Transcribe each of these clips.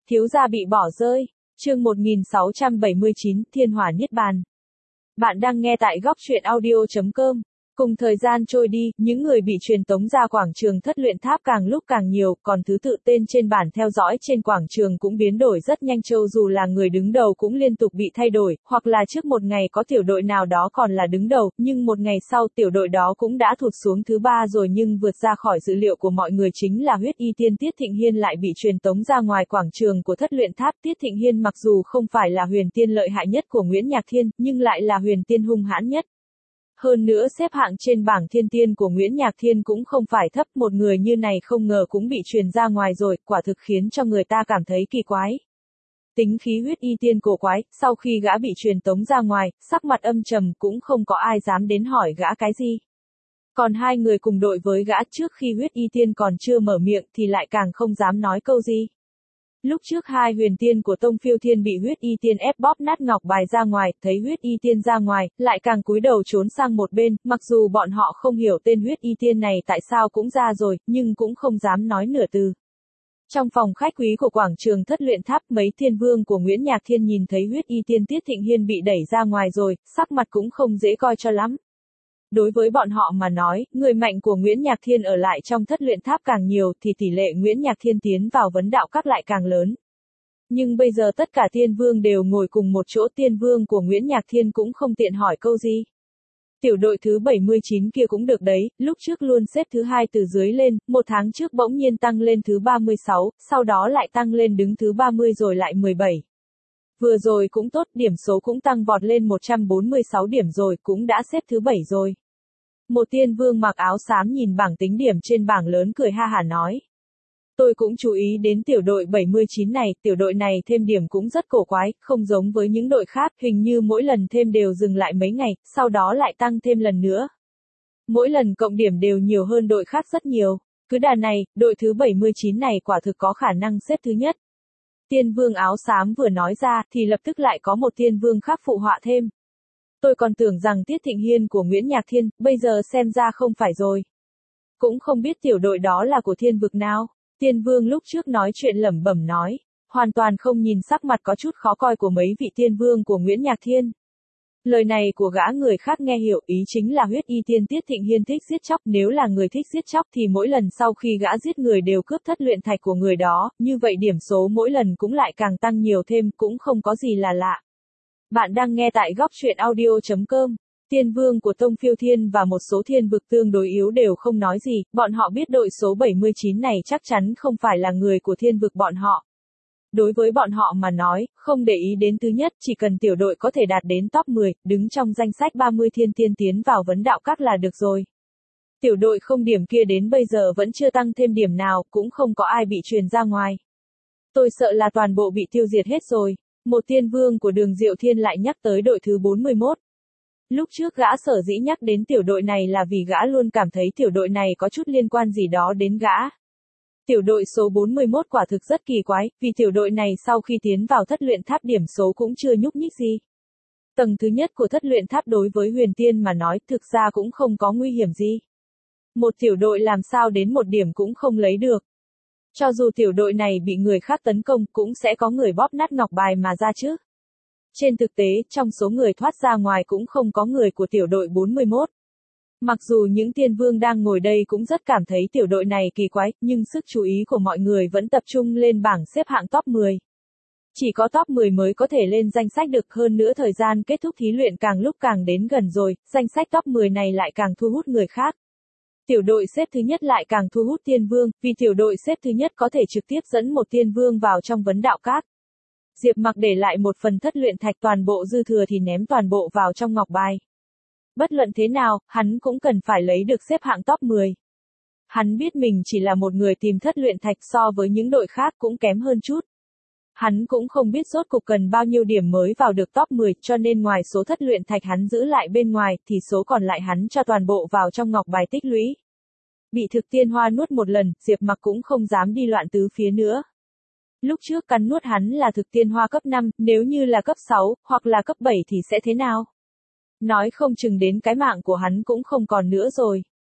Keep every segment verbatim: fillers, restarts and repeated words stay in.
Thiếu gia bị bỏ rơi. Chương một nghìn sáu trăm bảy mươi chín, Thiên Hỏa Niết Bàn. Bạn đang nghe tại góc truyện audio chấm com. Cùng thời gian trôi đi, những người bị truyền tống ra quảng trường thất luyện tháp càng lúc càng nhiều, còn thứ tự tên trên bản theo dõi trên quảng trường cũng biến đổi rất nhanh, châu dù là người đứng đầu cũng liên tục bị thay đổi, hoặc là trước một ngày có tiểu đội nào đó còn là đứng đầu, nhưng một ngày sau tiểu đội đó cũng đã thụt xuống thứ ba rồi, nhưng vượt ra khỏi dự liệu của mọi người chính là huyết y tiên Tiết Thịnh Hiên lại bị truyền tống ra ngoài quảng trường của thất luyện tháp. Tiết Thịnh Hiên mặc dù không phải là huyền tiên lợi hại nhất của Nguyễn Nhạc Thiên, nhưng lại là huyền tiên hung hãn nhất. Hơn nữa xếp hạng trên bảng thiên tiên của Nguyễn Nhạc Thiên cũng không phải thấp, một người như này không ngờ cũng bị truyền ra ngoài rồi, quả thực khiến cho người ta cảm thấy kỳ quái. Tính khí huyết y tiên cổ quái, sau khi gã bị truyền tống ra ngoài, sắc mặt âm trầm, cũng không có ai dám đến hỏi gã cái gì. Còn hai người cùng đội với gã trước khi huyết y tiên còn chưa mở miệng thì lại càng không dám nói câu gì. Lúc trước hai huyền tiên của Tông Phiêu Thiên bị huyết y tiên ép bóp nát ngọc bài ra ngoài, thấy huyết y tiên ra ngoài, lại càng cúi đầu trốn sang một bên, mặc dù bọn họ không hiểu tên huyết y tiên này tại sao cũng ra rồi, nhưng cũng không dám nói nửa từ. Trong phòng khách quý của quảng trường thất luyện tháp, mấy thiên vương của Nguyễn Nhạc Thiên nhìn thấy huyết y tiên Tiết Thịnh Hiên bị đẩy ra ngoài rồi, sắc mặt cũng không dễ coi cho lắm. Đối với bọn họ mà nói, người mạnh của Nguyễn Nhạc Thiên ở lại trong thất luyện tháp càng nhiều thì tỷ lệ Nguyễn Nhạc Thiên tiến vào vấn đạo các lại càng lớn. Nhưng bây giờ tất cả tiên vương đều ngồi cùng một chỗ, tiên vương của Nguyễn Nhạc Thiên cũng không tiện hỏi câu gì. Tiểu đội thứ bảy mươi chín kia cũng được đấy, lúc trước luôn xếp thứ hai từ dưới lên, một tháng trước bỗng nhiên tăng lên thứ ba mươi sáu, sau đó lại tăng lên đứng thứ ba mươi rồi lại mười bảy. Vừa rồi cũng tốt, điểm số cũng tăng vọt lên một trăm bốn mươi sáu điểm rồi, cũng đã xếp thứ bảy rồi. Một tiên vương mặc áo xám nhìn bảng tính điểm trên bảng lớn cười ha hả nói. Tôi cũng chú ý đến tiểu đội bảy mươi chín này, tiểu đội này thêm điểm cũng rất cổ quái, không giống với những đội khác, hình như mỗi lần thêm đều dừng lại mấy ngày, sau đó lại tăng thêm lần nữa. Mỗi lần cộng điểm đều nhiều hơn đội khác rất nhiều. Cứ đà này, đội thứ bảy mươi chín này quả thực có khả năng xếp thứ nhất. Tiên vương áo xám vừa nói ra, thì lập tức lại có một tiên vương khác phụ họa thêm. Tôi còn tưởng rằng Tiết Thịnh Hiên của Nguyễn Nhạc Thiên, bây giờ xem ra không phải rồi. Cũng không biết tiểu đội đó là của thiên vực nào. Tiên vương lúc trước nói chuyện lẩm bẩm nói, hoàn toàn không nhìn sắc mặt có chút khó coi của mấy vị tiên vương của Nguyễn Nhạc Thiên. Lời này của gã người khác nghe hiểu, ý chính là huyết y tiên Tiết Thịnh Hiên thích giết chóc, nếu là người thích giết chóc thì mỗi lần sau khi gã giết người đều cướp thất luyện thạch của người đó, như vậy điểm số mỗi lần cũng lại càng tăng nhiều thêm, cũng không có gì là lạ. Bạn đang nghe tại góc truyện audio chấm com. Tiên vương của Tông Phiêu Thiên và một số thiên vực tương đối yếu đều không nói gì, bọn họ biết đội số bảy mươi chín này chắc chắn không phải là người của thiên vực bọn họ. Đối với bọn họ mà nói, không để ý đến thứ nhất, chỉ cần tiểu đội có thể đạt đến top mười, đứng trong danh sách ba mươi thiên tiên tiến vào vấn đạo các là được rồi. Tiểu đội không điểm kia đến bây giờ vẫn chưa tăng thêm điểm nào, cũng không có ai bị truyền ra ngoài. Tôi sợ là toàn bộ bị tiêu diệt hết rồi. Một tiên vương của Đường Diệu Thiên lại nhắc tới đội thứ bốn mươi mốt. Lúc trước gã sở dĩ nhắc đến tiểu đội này là vì gã luôn cảm thấy tiểu đội này có chút liên quan gì đó đến gã. Tiểu đội số bốn mươi mốt quả thực rất kỳ quái, vì tiểu đội này sau khi tiến vào thất luyện tháp điểm số cũng chưa nhúc nhích gì. Tầng thứ nhất của thất luyện tháp đối với huyền tiên mà nói thực ra cũng không có nguy hiểm gì. Một tiểu đội làm sao đến một điểm cũng không lấy được. Cho dù tiểu đội này bị người khác tấn công cũng sẽ có người bóp nát ngọc bài mà ra chứ. Trên thực tế, trong số người thoát ra ngoài cũng không có người của tiểu đội bốn mươi mốt. Mặc dù những tiên vương đang ngồi đây cũng rất cảm thấy tiểu đội này kỳ quái, nhưng sức chú ý của mọi người vẫn tập trung lên bảng xếp hạng top mười. Chỉ có top mười mới có thể lên danh sách được, hơn nữa thời gian kết thúc thí luyện càng lúc càng đến gần rồi, danh sách top mười này lại càng thu hút người khác. Tiểu đội xếp thứ nhất lại càng thu hút tiên vương, vì tiểu đội xếp thứ nhất có thể trực tiếp dẫn một tiên vương vào trong vấn đạo các. Diệp Mặc để lại một phần thất luyện thạch, toàn bộ dư thừa thì ném toàn bộ vào trong ngọc bài. Bất luận thế nào, hắn cũng cần phải lấy được xếp hạng top mười. Hắn biết mình chỉ là một người tìm thất luyện thạch, so với những đội khác cũng kém hơn chút. Hắn cũng không biết rốt cục cần bao nhiêu điểm mới vào được top mười, cho nên ngoài số thất luyện thạch hắn giữ lại bên ngoài, thì số còn lại hắn cho toàn bộ vào trong ngọc bài tích lũy. Bị thực tiên hoa nuốt một lần, Diệp Mặc cũng không dám đi loạn tứ phía nữa. Lúc trước cắn nuốt hắn là thực tiên hoa cấp năm, nếu như là cấp sáu, hoặc là cấp bảy thì sẽ thế nào? Nói không chừng đến cái mạng của hắn cũng không còn nữa rồi.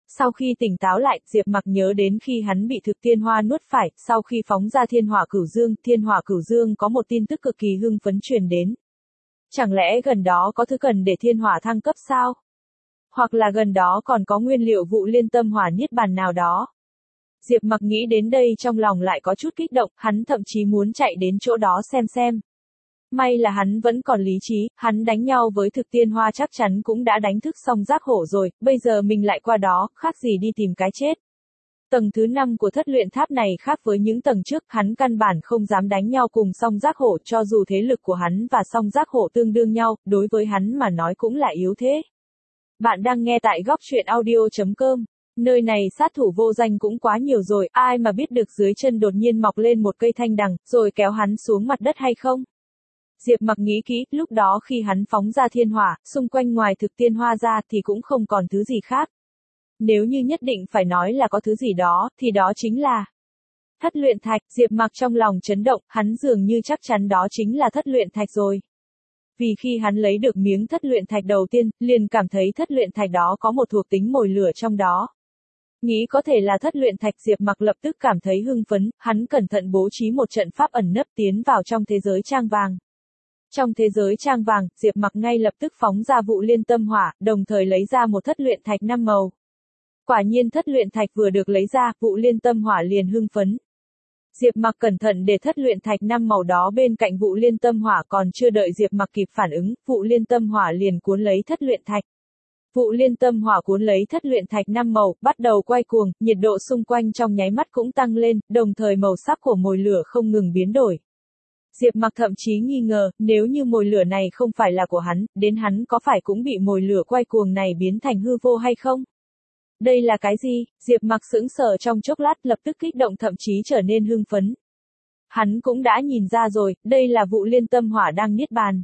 Sau khi tỉnh táo lại, Diệp Mặc nhớ đến khi hắn bị thực tiên hoa nuốt phải, sau khi phóng ra thiên hỏa cửu dương, thiên hỏa cửu dương có một tin tức cực kỳ hưng phấn truyền đến. Chẳng lẽ gần đó có thứ cần để thiên hỏa thăng cấp sao? Hoặc là gần đó còn có nguyên liệu vụ liên tâm hỏa niết bàn nào đó? Diệp Mặc nghĩ đến đây trong lòng lại có chút kích động, hắn thậm chí muốn chạy đến chỗ đó xem xem. May là hắn vẫn còn lý trí, hắn đánh nhau với thực tiên hoa chắc chắn cũng đã đánh thức xong giác hổ rồi, bây giờ mình lại qua đó, khác gì đi tìm cái chết. Tầng thứ năm của thất luyện tháp này khác với những tầng trước, hắn căn bản không dám đánh nhau cùng song giác hổ, cho dù thế lực của hắn và song giác hổ tương đương nhau, đối với hắn mà nói cũng là yếu thế. Bạn đang nghe tại góc truyện audio chấm com. Nơi này sát thủ vô danh cũng quá nhiều rồi, ai mà biết được dưới chân đột nhiên mọc lên một cây thanh đằng, rồi kéo hắn xuống mặt đất hay không? Diệp Mặc nghĩ kỹ, lúc đó khi hắn phóng ra thiên hỏa, xung quanh ngoài thực tiên hoa ra thì cũng không còn thứ gì khác. Nếu như nhất định phải nói là có thứ gì đó, thì đó chính là thất luyện thạch. Diệp Mặc trong lòng chấn động, hắn dường như chắc chắn đó chính là thất luyện thạch rồi. Vì khi hắn lấy được miếng thất luyện thạch đầu tiên, liền cảm thấy thất luyện thạch đó có một thuộc tính mồi lửa trong đó. Nghĩ có thể là thất luyện thạch, Diệp Mặc lập tức cảm thấy hưng phấn, hắn cẩn thận bố trí một trận pháp ẩn nấp tiến vào trong thế giới trang vàng. Trong thế giới trang vàng, Diệp Mặc ngay lập tức phóng ra vụ liên tâm hỏa, đồng thời lấy ra một thất luyện thạch năm màu. Quả nhiên thất luyện thạch vừa được lấy ra, vụ liên tâm hỏa liền hưng phấn. Diệp Mặc cẩn thận để thất luyện thạch năm màu đó bên cạnh vụ liên tâm hỏa, còn chưa đợi Diệp Mặc kịp phản ứng, vụ liên tâm hỏa liền cuốn lấy thất luyện thạch. Vụ liên tâm hỏa cuốn lấy thất luyện thạch năm màu, bắt đầu quay cuồng, nhiệt độ xung quanh trong nháy mắt cũng tăng lên, đồng thời màu sắc của mồi lửa không ngừng biến đổi. Diệp Mặc thậm chí nghi ngờ, nếu như mồi lửa này không phải là của hắn, đến hắn có phải cũng bị mồi lửa quay cuồng này biến thành hư vô hay không? Đây là cái gì? Diệp Mặc sững sờ trong chốc lát, lập tức kích động, thậm chí trở nên hưng phấn. Hắn cũng đã nhìn ra rồi, đây là vụ liên tâm hỏa đang niết bàn.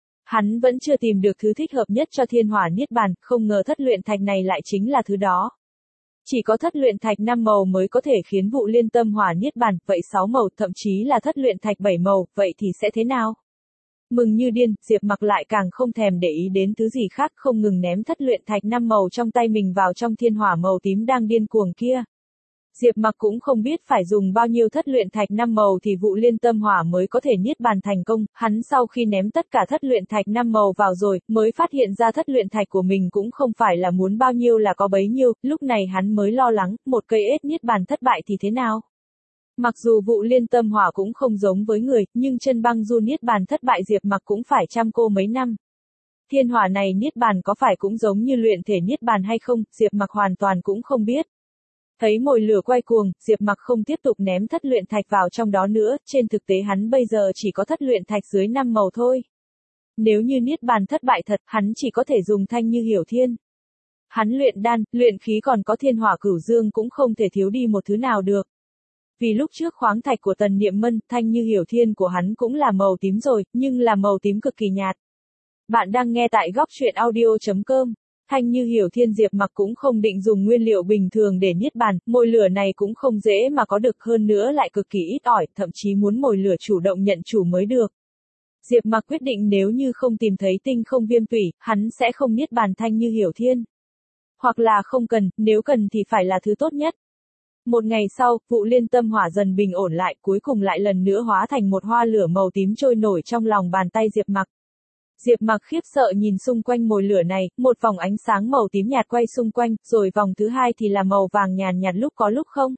Hắn vẫn chưa tìm được thứ thích hợp nhất cho thiên hỏa niết bàn, không ngờ thất luyện thạch này lại chính là thứ đó. Chỉ có thất luyện thạch năm màu mới có thể khiến vụ liên tâm hỏa niết bàn, vậy sáu màu, thậm chí là thất luyện thạch bảy màu, vậy thì sẽ thế nào? Mừng như điên, Diệp Mặc lại càng không thèm để ý đến thứ gì khác, không ngừng ném thất luyện thạch năm màu trong tay mình vào trong thiên hỏa màu tím đang điên cuồng kia. Diệp Mặc cũng không biết phải dùng bao nhiêu thất luyện thạch năm màu thì vụ liên tâm hỏa mới có thể niết bàn thành công, hắn sau khi ném tất cả thất luyện thạch năm màu vào rồi, mới phát hiện ra thất luyện thạch của mình cũng không phải là muốn bao nhiêu là có bấy nhiêu, lúc này hắn mới lo lắng, một cây ếch niết bàn thất bại thì thế nào? Mặc dù vụ liên tâm hỏa cũng không giống với người, nhưng chân băng du niết bàn thất bại Diệp Mặc cũng phải trăm cô mấy năm. Thiên hỏa này niết bàn có phải cũng giống như luyện thể niết bàn hay không, Diệp Mặc hoàn toàn cũng không biết. Thấy mồi lửa quay cuồng, Diệp Mặc không tiếp tục ném thất luyện thạch vào trong đó nữa, trên thực tế hắn bây giờ chỉ có thất luyện thạch dưới năm màu thôi. Nếu như niết bàn thất bại thật, hắn chỉ có thể dùng thanh như hiểu thiên. Hắn luyện đan, luyện khí còn có thiên hỏa cửu dương cũng không thể thiếu đi một thứ nào được. Vì lúc trước khoáng thạch của Tần Niệm Mân, thanh như hiểu thiên của hắn cũng là màu tím rồi, nhưng là màu tím cực kỳ nhạt. Bạn đang nghe tại góc truyện audio chấm com. Thanh như hiểu thiên, Diệp Mặc cũng không định dùng nguyên liệu bình thường để niết bàn, mồi lửa này cũng không dễ mà có được, hơn nữa lại cực kỳ ít ỏi, thậm chí muốn mồi lửa chủ động nhận chủ mới được. Diệp Mặc quyết định nếu như không tìm thấy tinh không viêm tủy, hắn sẽ không niết bàn thanh như hiểu thiên. Hoặc là không cần, nếu cần thì phải là thứ tốt nhất. Một ngày sau, vụ liên tâm hỏa dần bình ổn lại, cuối cùng lại lần nữa hóa thành một hoa lửa màu tím trôi nổi trong lòng bàn tay Diệp Mặc. Diệp Mặc khiếp sợ nhìn xung quanh mồi lửa này, một vòng ánh sáng màu tím nhạt quay xung quanh, rồi vòng thứ hai thì là màu vàng nhàn nhạt lúc có lúc không.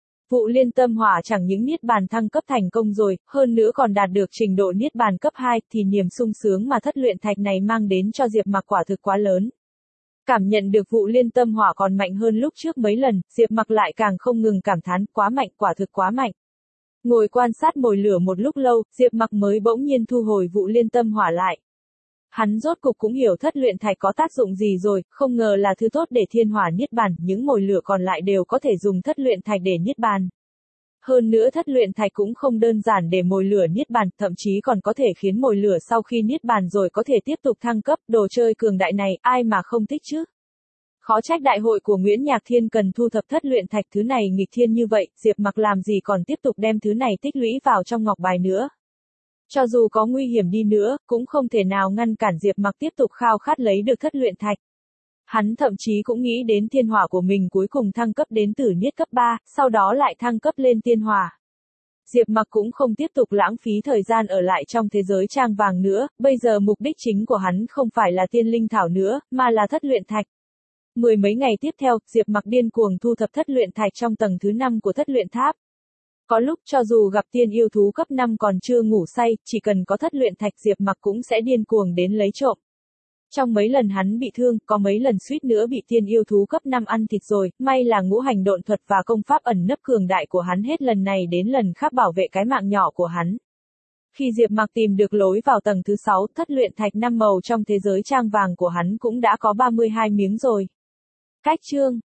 Vụ liên tâm hỏa chẳng những niết bàn thăng cấp thành công rồi, hơn nữa còn đạt được trình độ niết bàn cấp hai, thì niềm sung sướng mà thất luyện thạch này mang đến cho Diệp Mặc quả thực quá lớn. Cảm nhận được vụ liên tâm hỏa còn mạnh hơn lúc trước mấy lần, Diệp Mặc lại càng không ngừng cảm thán, quá mạnh, quả thực quá mạnh. Ngồi quan sát mồi lửa một lúc lâu, Diệp Mặc mới bỗng nhiên thu hồi vụ liên tâm hỏa lại. Hắn rốt cục cũng hiểu thất luyện thạch có tác dụng gì rồi, không ngờ là thứ tốt để thiên hỏa niết bàn, những mồi lửa còn lại đều có thể dùng thất luyện thạch để niết bàn. Hơn nữa thất luyện thạch cũng không đơn giản để mồi lửa niết bàn, thậm chí còn có thể khiến mồi lửa sau khi niết bàn rồi có thể tiếp tục thăng cấp, đồ chơi cường đại này, ai mà không thích chứ? Khó trách đại hội của Nguyễn Nhạc Thiên cần thu thập thất luyện thạch, thứ này nghịch thiên như vậy, Diệp Mặc làm gì còn tiếp tục đem thứ này tích lũy vào trong ngọc bài nữa. Cho dù có nguy hiểm đi nữa, cũng không thể nào ngăn cản Diệp Mặc tiếp tục khao khát lấy được thất luyện thạch. Hắn thậm chí cũng nghĩ đến thiên hỏa của mình cuối cùng thăng cấp đến tử niết cấp ba, sau đó lại thăng cấp lên tiên hỏa. Diệp Mặc cũng không tiếp tục lãng phí thời gian ở lại trong thế giới trang vàng nữa, bây giờ mục đích chính của hắn không phải là tiên linh thảo nữa, mà là thất luyện thạch. Mười mấy ngày tiếp theo, Diệp Mặc điên cuồng thu thập thất luyện thạch trong tầng thứ năm của thất luyện tháp. Có lúc cho dù gặp tiên yêu thú cấp năm còn chưa ngủ say, chỉ cần có thất luyện thạch Diệp Mặc cũng sẽ điên cuồng đến lấy trộm. Trong mấy lần hắn bị thương, có mấy lần suýt nữa bị tiên yêu thú cấp năm ăn thịt rồi, may là ngũ hành độn thuật và công pháp ẩn nấp cường đại của hắn hết lần này đến lần khác bảo vệ cái mạng nhỏ của hắn. Khi Diệp Mặc tìm được lối vào tầng thứ sáu, thất luyện thạch năm màu trong thế giới trang vàng của hắn cũng đã có ba mươi hai miếng rồi. Cách chương